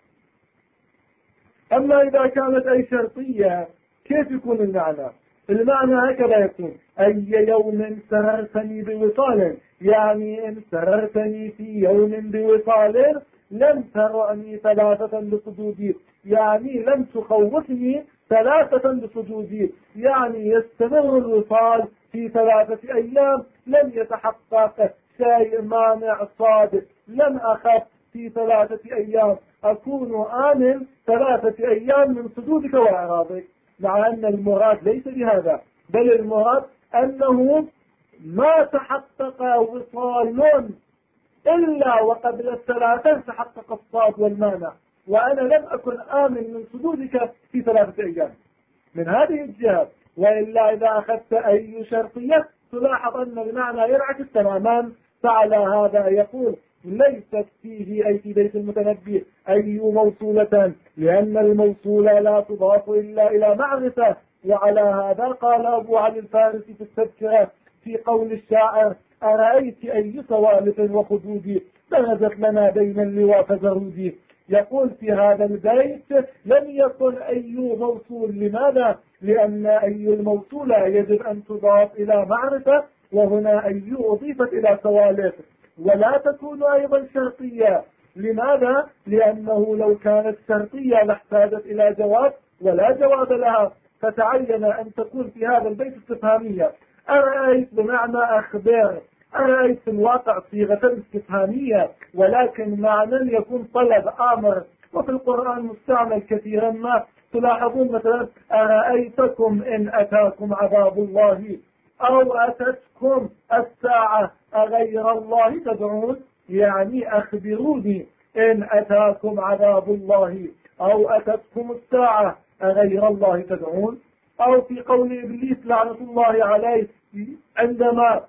أما إذا كانت أي شرطية كيف يكون المعنى؟ المعنى هكذا يكون أي يوم سررتني بوصال، يعني إن سررتني في يوم بوصال لم ترعني 3 بصدودي، يعني لم تخوفني 3 بصدودي، يعني يستمر الوصال في 3 أيام، لم يتحقق شيء مانع صادق، لم أخف في 3 أيام، أكون آمن 3 أيام من صدودك وإعراضك. مع أن المراد ليس بهذا، بل المراد أنه ما تحقق وصال إلا وقبل 3 تحقق الصاد والمانع، وأنا لم أكن آمن من صدودك في 3 أيام. من هذه الجهة، وإلا إذا أخذت أي شرطية تلاحظ أن المعنى ينعكس تماما. فعلى هذا يقول ليست فيه أي في بيت المتنبي أي موصولة، لأن الموصولة لا تضاف إلا إلى معرفة. وعلى هذا قال أبو علي الفارسي في التذكرة في قول الشاعر أرأيت أي صوالف وخدودي بهزت لنا بين اللواء فزرودي. يقول في هذا البيت لم يكن أي موصول. لماذا؟ لأن أي الموصولة يجب أن تضاف إلى معرفة، وهنا أي أضيفت إلى صوالف، ولا تكون أيضا شرطية. لماذا؟ لأنه لو كانت شرطية لاحتاجت إلى جواب، ولا جواب لها، فتعين أن تكون في هذا البيت استفهامية. أرأيت بمعنى أخبر، أرأيت في الواقع صيغة استفهامية، ولكن معنى يكون طلب آمر، وفي القرآن مستعمل كثيرا ما. تلاحظون مثلا أرأيتكم إن أتاكم عذاب الله، أو أتتكم الساعة أغير الله تدعون، يعني أخبروني إن أتاكم عذاب الله أو أتتكم الساعة أغير الله تدعون. أو في قول إبليس لعنة الله عليه عندما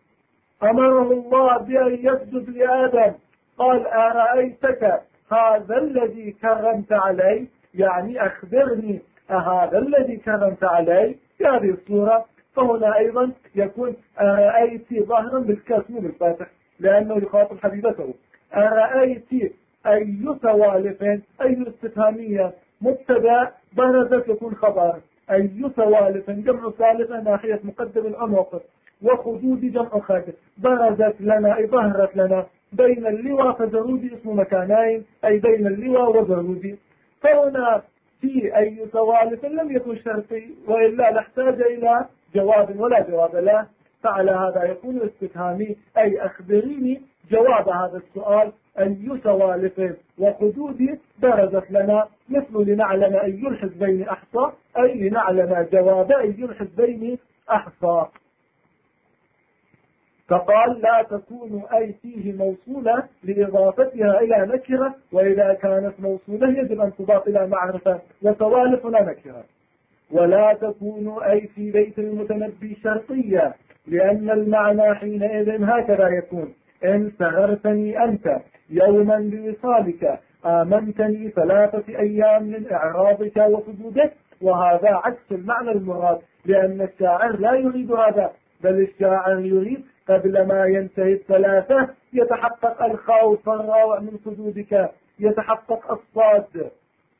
أمره الله بأن يسجد لآدم قال أرأيتك هذا الذي كرمت علي، يعني أخبرني أهذا الذي كرمت علي في هذه الصورة. فهنا أيضا يكون أرأيت ظاهرا بالكسر بالفتح لأنه يخاطب حبيبته. أرأيت أي سوالف، أي استفهامية، مبتدا برزت يكون خبر، أي سوالف جمع سالفة ناحية مقدم العنق، وخدود جمع خادم، برزت لنا أي ظهرت لنا بين اللواء فزرودي اسم مكانين، أي بين اللواء وزرودي. فهنا في أي سوالف لم يكن شرطي، وإلا نحتاج إلى جواب ولا جواب له. فعلى هذا يكون استفهامي أي أخبريني جواب هذا السؤال أي سوالف وخدود برزت لنا، مثل لنعلم أي الحزبين أحصى، أي لنعلم جواب أي الحزبين أحصى. فقال لا تكون أي فيه موصولة لإضافتها إلى نكرة، وإذا كانت موصولة يجب أن تضاف إلى معرفة، وسوالفنا نكرة. ولا تكون أي في بيت المتنبي شرطية، لأن المعنى حينئذ هكذا يكون: إن سهرتني أنت يوما بوصالك آمنتني 3 أيام من إعراضك وسجودك. وهذا عكس المعنى المراد، لأن الشاعر لا يريد هذا، بل الشاعر يريد قبل ما ينتهي 3 يتحقق الخوف والروع من سجودك، يتحقق الصاد.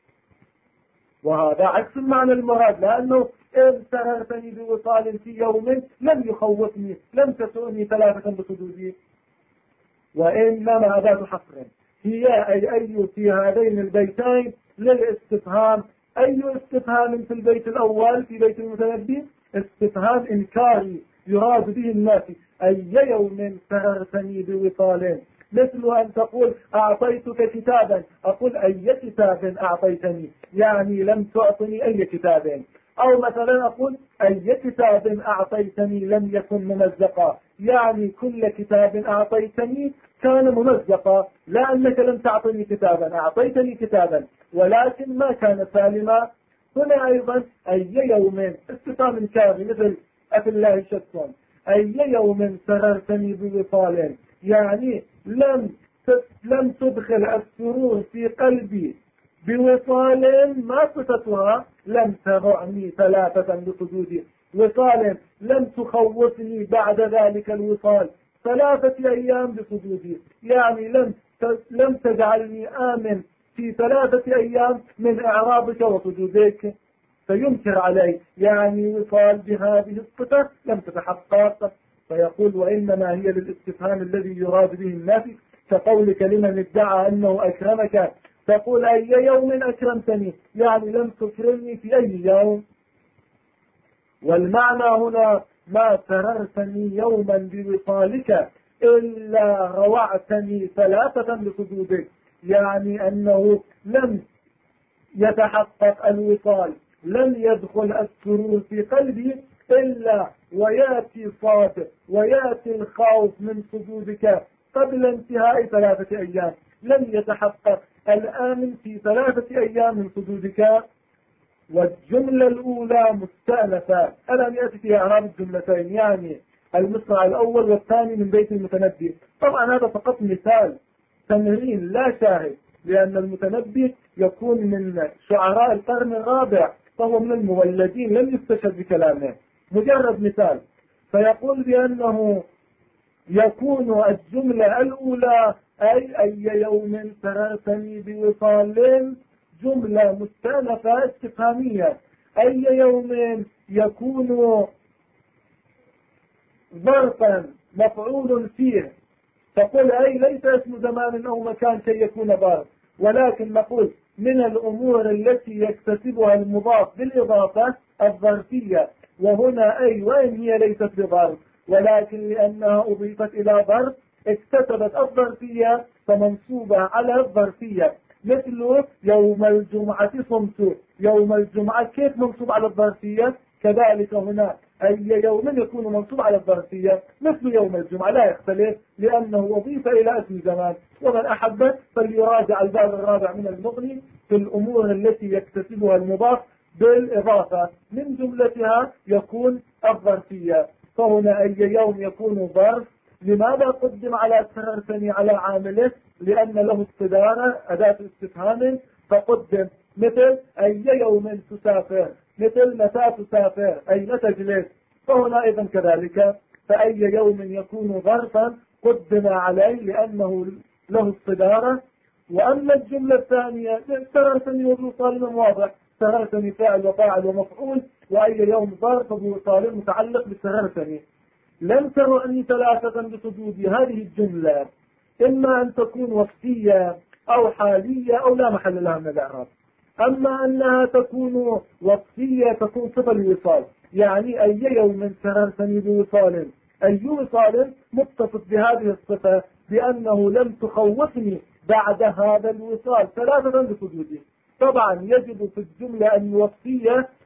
وهذا عكس المعنى المراد، لأنه إن سهرتني بوصال في يوم لم يخوفني، لم تسؤني 3 بسجودي. وإنما أداة حصر هي أي في هذين البيتين للاستفهام. أي استفهام في البيت الأول في بيت المتنبي؟ استفهام إنكاري يراد به الناس: أي يوم سهرتني بوصال. مثل أن تقول أعطيتك كتابا، أقول أي كتاب أعطيتني، يعني لم تعطني أي كتاب. أو مثلا أقول أي كتاب أعطيتني لم يكن ممزقا، يعني كل كتاب أعطيتني كان ممزقا، لا أنك لم تعطني كتابا، أعطيتني كتابا ولكن ما كان سالما. هنا أيضا أي يوم استفهام إنكاري مثل أفي الله شك. أي يوم سررتني بوصال، يعني لم تدخل السرور في قلبي بوصال ما صفتها لم ترعني 3 بسجودي، وصال لم تخوفني بعد ذلك الوصال 3 أيام بسجودي، يعني لم تجعلني آمن في 3 أيام من إعرابك وسجودك، فينكر علي، يعني وصال بهذه الصفة لم تتحقق. فيقول وإنما هي للاستفهام الذي يراد به النافي، كقولك لمن ادعى أنه أكرمك تقول أي يوم أكرمتني، يعني لم تكرمني في أي يوم. والمعنى هنا ما سررتني يوما بوصالك إلا روعتني 3 بسجودك، يعني أنه لم يتحقق الوصال، لم يدخل السرور في قلبي إلا ويأتي صاد ويأتي الخوف من سجودك قبل انتهاء 3 أيام، لم يتحقق الآمن في 3 أيام من سجودك. والجملة الأولى مستأنفة، الآن يأتي في إعراب الجملتين، يعني المصرع الأول والثاني من بيت المتنبي. طبعا هذا فقط مثال تمرين لا شاهد، لأن المتنبي يكون من شعراء القرن الرابع، فهو من المولدين لم يستشهد بكلامه، مجرد مثال. فيقول بأنه يكون الجملة الأولى أي يوم سررتني بوصال جملة مستأنفة استفهامية. أي يوم يكون ظرفا مفعول فيه، تقول أي ليس اسم زمان أو مكان كي يكون ظرف، ولكن نقول من الأمور التي يكتسبها المضاف بالإضافة الظرفية. وهنا أي وإن هي ليست بظرف، ولكن لأنها أضيفت إلى ظرف اكتسبت الظرفية فمنصوبة على الظرفية. مثل يوم الجمعة صمت، يوم الجمعة كيف منصوب على الظرفية؟ كذلك هنا أي يوم يكون منصوب على الظرفية مثل يوم الجمعة، لا يختلف لأنه أضيف إلى اسم زمان. ومن أحب فليراجع الباب الرابع من المغني في الأمور التي يكتسبها المضاف بالإضافة، من جملتها يكون الظرفية. فهنا أي يوم يكون ظرف. لماذا قدم على سررتني على عامله؟ لأن له استدارة أداة استفهام فقدم، مثل أي يوم تسافر، مثل متى تسافر أي متى تجلس. فهنا أيضا كذلك، فأي يوم يكون ظرفا قدم عليه لأنه له استدارة. وأما الجملة الثانية سررتني وبوصال واضح، سررتني فاعل وفاعل ومفعول، وأي يوم ظرف وبوصال متعلق بسررتني. لم ترعني 3 بسجودي، هذه الجملة إما أن تكون وصفية أو حالية أو لا محل لها من الإعراب. أما أنها تكون وصفية تكون صفة الوصال، يعني أي يوم سررتني بوصال، أي وصال متصف بهذه الصفة بأنه لم تخوفني بعد هذا الوصال 3 بسجودي. طبعا يجب في الجملة الوصفية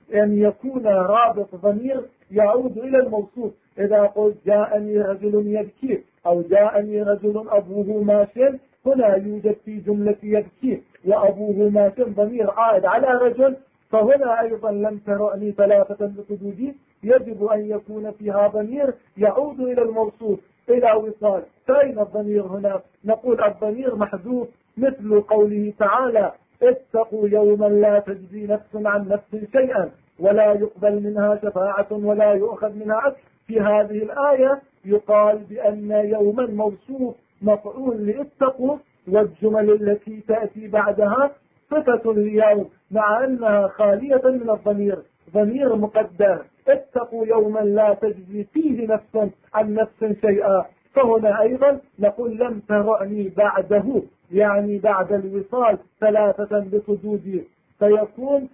أن يكون رابط ضمير يعود إلى الموصوف. إذا قلت جاءني رجل يبكي أو جاءني رجل أبوه ماشٍ، هنا يوجد في جملة يبكي وأبوه ماشٍ ضمير عائد على رجل، فهنا أيضا لم ترأني ثلاثة بحدودي يجب أن يكون فيها ضمير يعود إلى الموصوف إلى وصال. فأين الضمير هنا؟ نقول الضمير محذوف، مثل قوله تعالى اتقوا يوما لا تجزي نفس عن نفس شيئا ولا يقبل منها شفاعة ولا يؤخذ منها عدل. في هذه الآية يقال بأن يوما موصوف مفعول لاتقوا، والجمل التي تأتي بعدها صفة ليوم مع أنها خالية من الضمير، ضمير مقدر. اتقوا يوما لا تجزي فيه نفس عن نفس شيئا، فهنا أيضا نقول لم ترأني بعده، يعني بعد الوصال ثلاثة بحدود، فيكون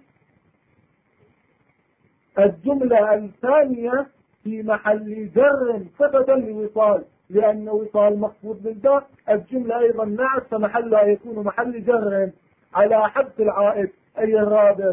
الجملة الثانية في محل جر صفة لوصال، لأن وصال مخفوض بالباء. الجملة أيضا نعت، فمحلها يكون محل جر على حذف العائد أي الرابط،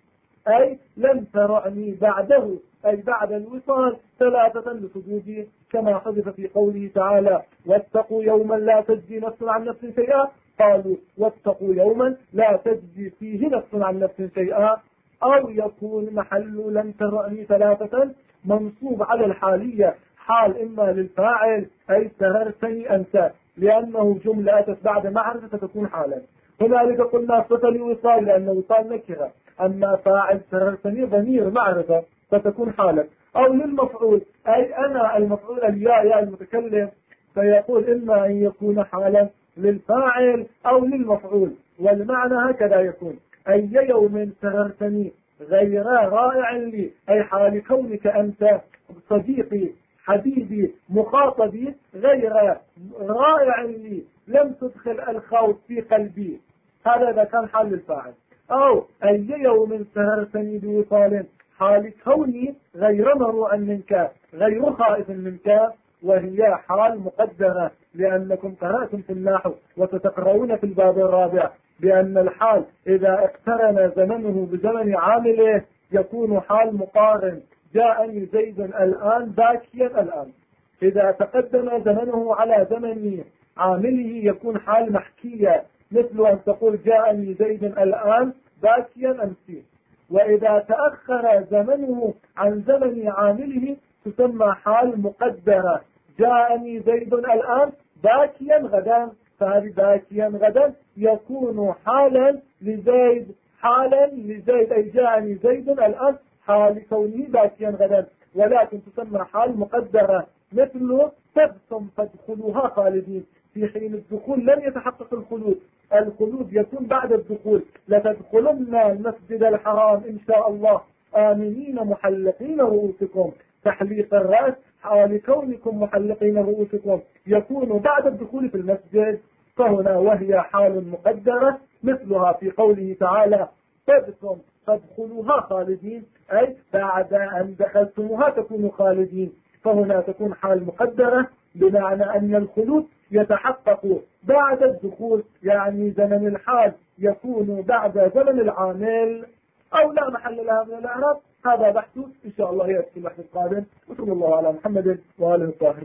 أي لم ترأني بعده أي بعد الوصال ثلاثة بحدود، كما حذف في قوله تعالى واتقوا يوما لا تجزي نفس عن نفس شيئا، قالوا واتقوا يوما لا تجزي فيه نفس عن نفس شيئا. أو يكون محل لم ترأني ثلاثة منصوب على الحالية، حال إما للفاعل أي سررتني أنت، لأنه جملة أتت بعد معرفة فتكون حالا. هنالك قلنا صفة لوصال لأن وصال نكرة، أما فاعل سررتني ضمير معرفة فتكون حالا. أو للمفعول أي أنا المفعول الياء المتكلم، فيقول إما أن يكون حالا للفاعل أو للمفعول، والمعنى هكذا يكون أي يوم سررتني غير رائع لي، أي حال كونك أنت صديقي حبيبي مخاطبي غير رائع لي، لم تدخل الخوف في قلبي، هذا كان حال للفاعل. أو أي يوم سررتني بوصال، حال كوني غير مروءا منك غير خائف منك، وهي حال مقدرة، لأنكم قرأتم في النحو وستقرؤون في الباب الرابع بأن الحال إذا اقترن زمنه بزمن عامله يكون حال مقارن. جاءني زيد الآن باكيا الآن، إذا تقدم زمنه على زمن عامله يكون حال محكية، مثل أن تقول جاءني زيد الآن باكيا أمسي. وإذا تأخر زمنه عن زمن عامله تسمى حال مقدرة، جاءني زيد الآن باكيا غدا، فهذه باكيا غدا يكون حالا لزيد، حالا لزيد أي جاءني زيد الآن حال كونه باكيا غدا، ولكن تسمى حال مقدرة، مثل تبتم فادخلوها خالدين، في حين الدخول لم يتحقق الخلود، الخلود يكون بعد الدخول. لتدخلن المسجد الحرام إن شاء الله آمنين محلقين رؤوسكم، تحليق الرأس حال كونكم محلقين رؤوسكم يكون بعد الدخول في المسجد، فهنا وهي حال مقدرة، مثلها في قوله تعالى تبتم فادخلوها خالدين، أي بعد أن دخلتموها تكونوا خالدين، فهنا تكون حال مقدرة بمعنى أن الخلود يتحقق بعد الدخول، يعني زمن الحال يكون بعد زمن العامل، أو لا محل لها من الأعراب. هذا بحث إن شاء الله يأتي في البحث القادم، وصلى الله على محمد وآله الطاهرين.